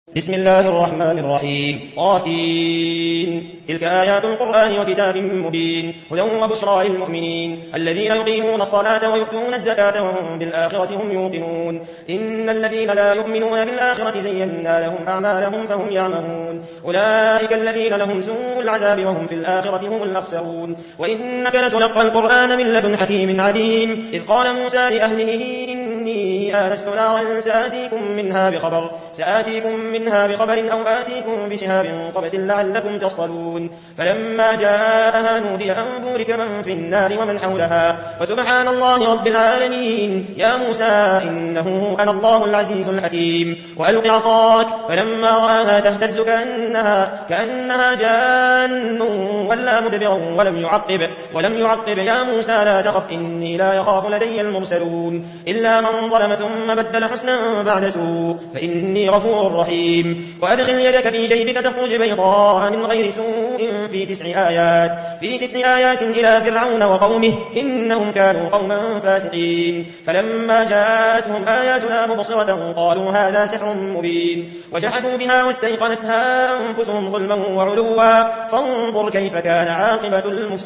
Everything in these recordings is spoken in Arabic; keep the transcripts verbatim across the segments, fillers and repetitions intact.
بسم الله الرحمن الرحيم طاسين تلك آيات القرآن وكتاب مبين هدى وبشرى للمؤمنين الذين يقيمون الصلاة ويؤتون الزكاة وهم بالآخرة هم يوقنون إن الذين لا يؤمنون بالآخرة زينا لهم أعمالهم فهم يعمهون أولئك الذين لهم سوء العذاب وهم في الآخرة هم الأخسرون وإنك لتلقى القرآن من لدن حكيم عليم إذ قال موسى لأهله إني آنست نارا سآتيكم منها بخبر سآتيكم منها بخبر أو آتيكم بشهاب قبس لعلكم تصطلون فلما جاءها نودي أن بورك من في النار ومن حولها وسبحان الله رب العالمين يا موسى إنه أنا الله العزيز الحكيم وألق عصاك فلما رآها تهتز كأنها, كأنها جان ولا مدبرا ولم يعقب ولم يعقب يا موسى لا تخف إني لا يخاف لدي المرسلون إلا من ظلم ثم بدل حسنا بعد سوء فإني غفور رحيم وأدخل يدك في جيبك تخرج بيضاء من غير سوء في تسع آيات في تسع آيات إلى فرعون وقومه إنهم كانوا قوما فاسقين فلما جاءتهم آياتنا مبصرة قالوا هذا سحر مبين وجحدوا بها واستيقنتها أنفسهم ظلما وعلوا فانظر كيف كان عاقبة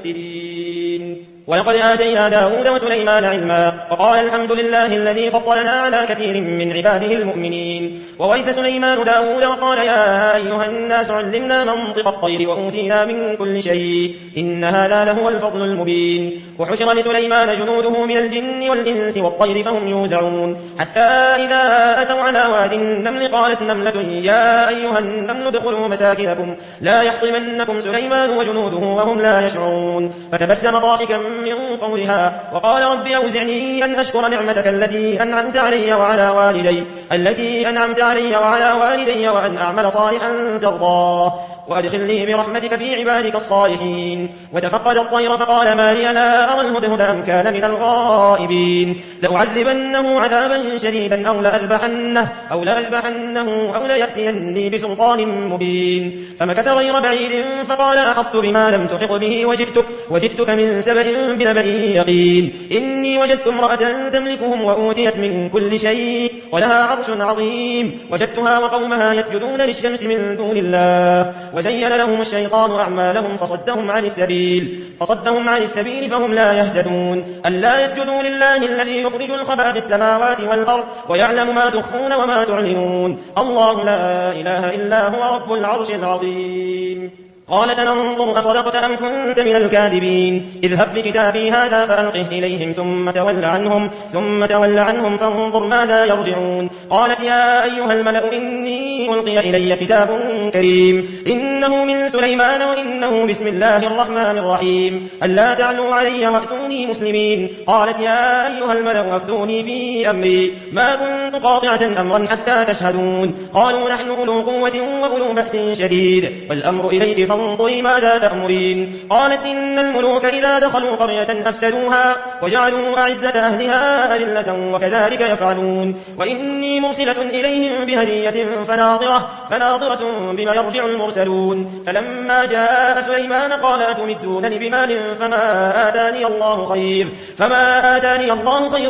المفسدين ولقد آتينا داود وسليمان علما وقال الحمد لله الذي فضلنا على كثير من عباده المؤمنين وورث سليمان داود وقال يا أيها الناس علمنا منطق الطير وأوتينا من كل شيء إن هذا لهو الفضل المبين وحشر لسليمان جنوده من الجن والإنس والطير فهم يوزعون حتى إذا أتوا على واد النمل قالت نملة يا أيها النمل ادخلوا مساكنكم لا يحطمنكم سليمان وجنوده وهم لا يشعرون فتبسم ضاحكا من قولها وقال رب أوزعني أن أشكر نعمتك التي أنعمت علي وعلى والدي التي أنعمت علي وعلى والدي وأن أعمل صالحا ترضاه وأدخلني برحمتك في عبادك الصالحين وتفقد الطير فقال ما لي لا أرى الهدهد أم كان من الغائبين لأعذبنه عذابا شديدا أو لأذبحنه أو لأذبحنه أو ليأتيني بسلطان مبين فمكث غير بعيد فقال أحطت بما لم تحط به وجدتك, وجدتك من سبأ بنبأ يقين إني وجدت امرأة تملكهم وأوتيت من كل شيء ولها عرش عظيم وجدتها وقومها يسجدون للشمس من دون الله وزين لهم الشيطان أعمالهم فصدهم عن السبيل فصدهم عن السبيل فهم لا يهتدون ألا يسجدوا لله الذي يخرج الخبأ في السماوات والأرض ويعلم ما تخفون وما تعلنون الله لا إله إلا هو رب العرش العظيم قال سننظر أصدقت أم كنت من الكاذبين اذهب بكتابي هذا فألقه إليهم ثم تول عنهم ثم تول عنهم فانظر ماذا يرجعون قالت يا أيها الملأ إني ألقي إلي كتاب كريم إنه من سليمان وإنه بسم الله الرحمن الرحيم ألا تعلوا علي وأتوني مسلمين قالت يا أيها الملأ أفتوني في أمري ما كنت قاطعة أمرا حتى تشهدون قالوا نحن أولو قوة وأولو بأس شديد والأمر إليك فانظري ماذا تأمرين قالت إن الملوك إذا دخلوا قرية أفسدوها وجعلوا أعزة أهلها أذلة وكذلك يفعلون وإني مرسلة إليهم بهدية فناظرة, فناظرة بما يرجع المرسلون فلما جاء سليمان قال أتمدونني بمال فما آتاني الله خير فما آتاني الله خير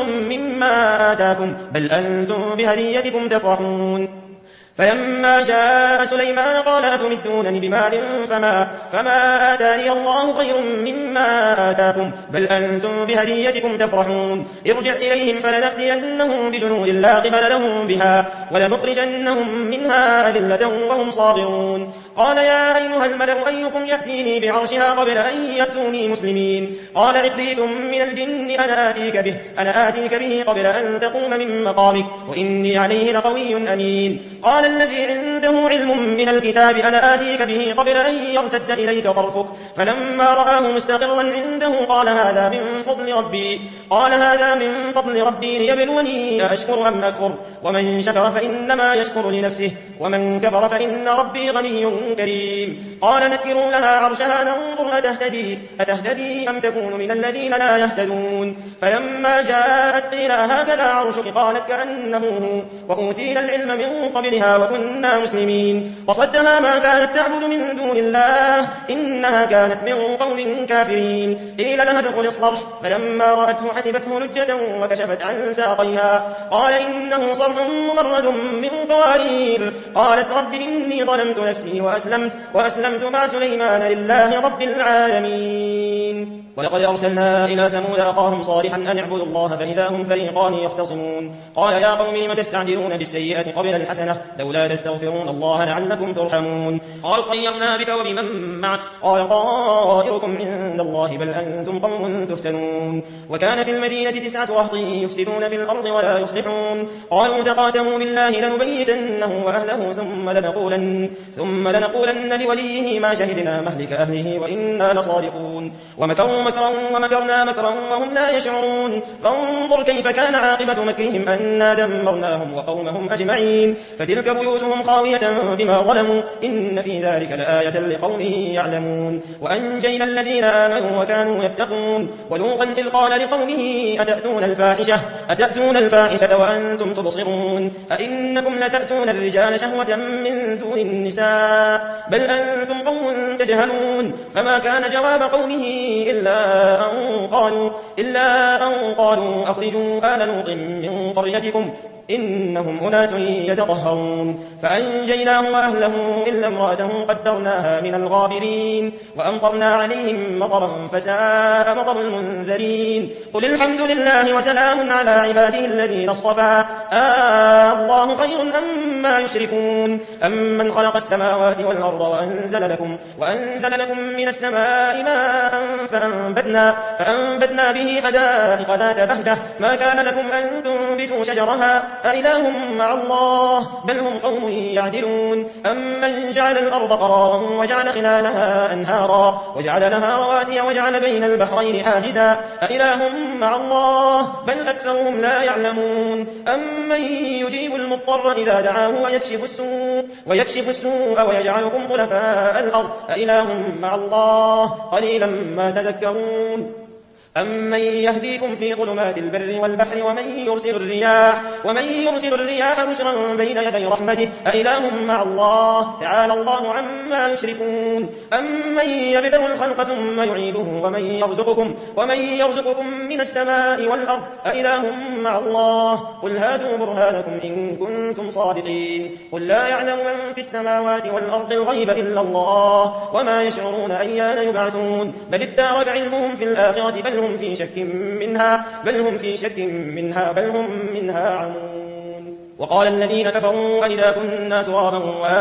مما آتاكم بل أنتم بهديتكم تفرحون فلما جاء سليمان قال أتمدونني بمال فما, فما آتاني الله خير مما آتاكم بل أنتم بهديتكم تفرحون ارجع إليهم فلنأتينهم بجنود لا قبل لهم بها ولنخرجنهم منها أذلة وهم صاغرون قال يا أيها الملأ أيكم يأتيني بعرشها قبل أن يأتوني مسلمين قال عفريت من الجن أنا آتيك به, أنا آتيك به قبل أن تقوم من مقامك وإني عليه لقوي أمين قال الذي عنده علم من الكتاب أنا آتيك به قبل أن يرتد إليك طرفك فلما رآه مستقرا عنده قال هذا من فضل ربي قال هذا من فضل ربي ليبلوني أشكر أم أكفر ومن شكر فإنما يشكر لنفسه ومن كفر فإن ربي غني كريم. قال نكروا لها عرشها ننظر أتهتدي, أتهتدي أم تكون من الذين لا يهتدون. فلما جاءت قيل هكذا عرشك قالت كأنه هو وأوتينا العلم من قبلها وكنا مسلمين. وصدها ما كانت تعبد من دون الله إنها كانت من قوم كافرين. قيل لها ادخل الصرح فلما رأته حسبته لجة وكشفت عن ساقيها قال إنه صرح ممرد من قوارير. قالت رب إني ظلمت نفسي وأسلمت, وأسلمت مع سليمان لله رب العالمين. ولقد أرسلنا إلى ثمود أخاهم صالحا أن اعبدوا الله فإذا هم فريقان يختصمون. قال يا قوم لم تستعجلون بالسيئة قبل الحسنة لولا تستغفرون الله لعلكم ترحمون. قال طيرنا بك وبمن معك قال طائركم عند الله بل أنتم قوم تفتنون. وكان في المدينة تسعة رهط يفسدون في الأرض ولا يصلحون. قالوا تقاسموا بالله لنبيتنه وأهله ثم لنقولن, ثم لنقولن لوليه ما شهدنا مهلك أهله وإنا لصادقون. ومكروا مكرا ومكرنا مكرا وهم لا يشعرون. فانظر كيف كان عاقبة مكرهم أنا دمرناهم وقومهم أجمعين. فتلك بيوتهم خاوية بما ظلموا إن في ذلك لآية لقوم يعلمون. وأنجينا الذين آمنوا وكانوا يتقون. ولوطا إذ قال لقومه أتأتون الفاحشة, أتأتون الفاحشة وأنتم تبصرون أئنكم لتأتون الرجال شهوة من دون النساء بل أنتم قوم تجهلون. فما كان جواب قومه إلا أن قالوا, إلا أن قالوا أخرجوا آل لوط من قريتكم إنهم أناس يتطهرون. فأنجيناه وأهله إلا امرأته قدرناها من الغابرين. وأمطرنا عليهم مطرا فساء مطر المنذرين. قل الحمد لله وسلام على عباده الذين اصطفى آه الله خير أما يشركون. أمن خلق السماوات والأرض وأنزل لكم, وأنزل لكم من السماء ماء فأنبتنا, فأنبتنا به حدائق ذات بهجة ما كان لكم أن تنبتوا شجرها أإله مع الله بل هم قوم يعدلون. أمن جعل الأرض قرارا وجعل خلالها أنهارا وجعل لها رواسي وجعل بين البحرين حاجزا أإله مع الله بل أكثرهم لا يعلمون. أمن يجيب المضطر إذا دعاه ويكشف السوء, ويكشف السوء ويجعلكم خلفاء الأرض أإله مع الله قليلا ما تذكرون. أمن يهديكم في ظلمات البر والبحر ومن يرسل الرياح, ومن يرسل الرياح بشرا بين يدي رحمته أإله مع الله تعالى الله عما يشركون. أمن يبدأ الخلق ثم يعيده ومن يرزقكم, ومن يرزقكم من السماء والأرض أإله مع الله قل هاتوا برهانكم إن كنتم صادقين. قل لا يعلم من في السماوات والأرض الغيب إلا الله وما يشعرون أيان يبعثون. بل ادارك علمهم في الآخرة بل هم في شك منها, بل هم في شك منها بل هم منها عمون. وقال الذين كفروا أئذا كنا ترابا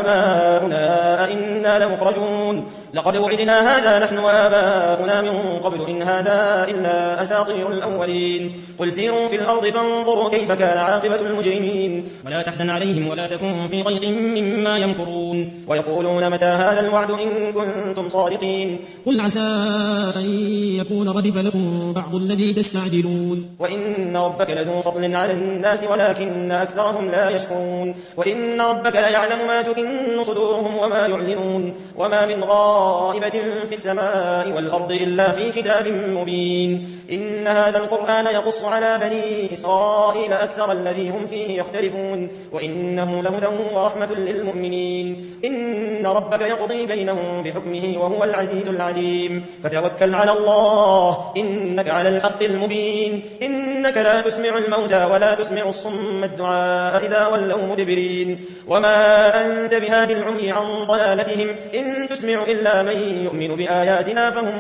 وآباؤنا أئنا لمخرجون. لقد وعدنا هذا نحن وآباؤنا من قبل إن هذا إلا أساطير الأولين. قل سيروا في الأرض فانظروا كيف كان عاقبة المجرمين. ولا تحزن عليهم ولا تكن في ضيق مما يمكرون. ويقولون متى هذا الوعد إن كنتم صادقين. قل عسى أن يكون ردف لكم بعض الذي تستعجلون. وإن ربك لذو فضل على الناس ولكن أكثرهم لا يشكرون. وإن ربك ليعلم ما تكن صدورهم وما يعلنون. وما من غائبة في السماء والأرض إلا في كتاب مبين. إن هذا القرآن يقص على بني إسرائيل أكثر الذي هم فيه يختلفون. وإنه لهدى ورحمة للمؤمنين. إن ربك يقضي بينهم بحكمه وهو العزيز العليم. فتوكل على الله إنك على الحق المبين. إنك لا تسمع الموتى ولا تسمع الصم الدعاء إذا ولوا مدبرين. وما أنت بهادي العمي عن ضلالتهم إن تسمع إلا من يؤمن بآياتنا فهم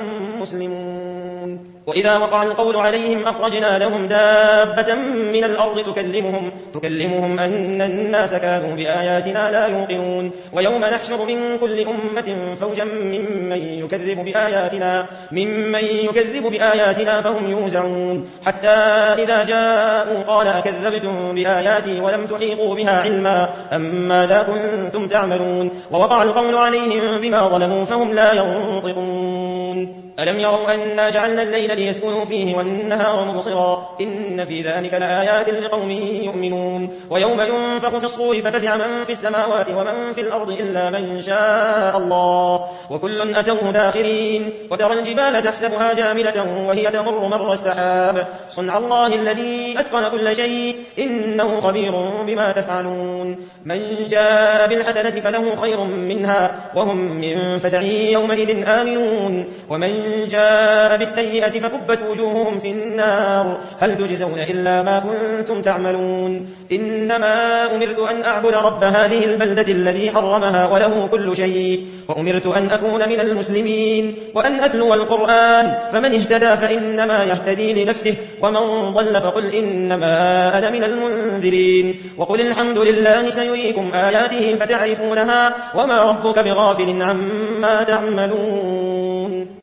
مسلمون. وإذا وقع القول عليهم أخرجنا لهم دابة من الأرض تكلمهم, تكلمهم أن الناس كانوا بآياتنا لا يوقنون. ويوم نحشر من كل أمة فوجا ممن يكذب بآياتنا, ممن يكذب بآياتنا فهم يوزعون. حتى إذا جاءوا قال أكذبتم بآياتي ولم تحيطوا بها علما أم ماذا كنتم تعملون. ووقع القول عليهم بما ظلموا فهم لا ينطقون. ألم يروا أنا جعلنا الليل ليسكنوا فيه والنهار مبصرا إن في ذلك لآيات لقوم يؤمنون ويوم ينفخ في الصور ففزع من في السماوات ومن في الأرض إلا من شاء الله وكل أتوه داخرين وترى الجبال تحسبها جاملة وهي تمر مر السحاب صنع الله الذي أتقن كل شيء إنه خبير بما تفعلون من جاء بالحسنة فله خير منها وهم من فزع يومئذ آمنون ومن جاء بالسيئة فكبت وجوههم في النار هل تجزون إلا ما كنتم تعملون إنما أمرت أن أعبد رب هذه البلدة الذي حرمها وله كل شيء وأمرت أن أكون من المسلمين وأن أتلو القرآن فمن اهتدى فإنما يهتدي لنفسه ومن ضل فقل إنما أنا من المنذرين وقل الحمد لله سيريكم آياته فتعرفونها وما ربك بغافل عما تعملون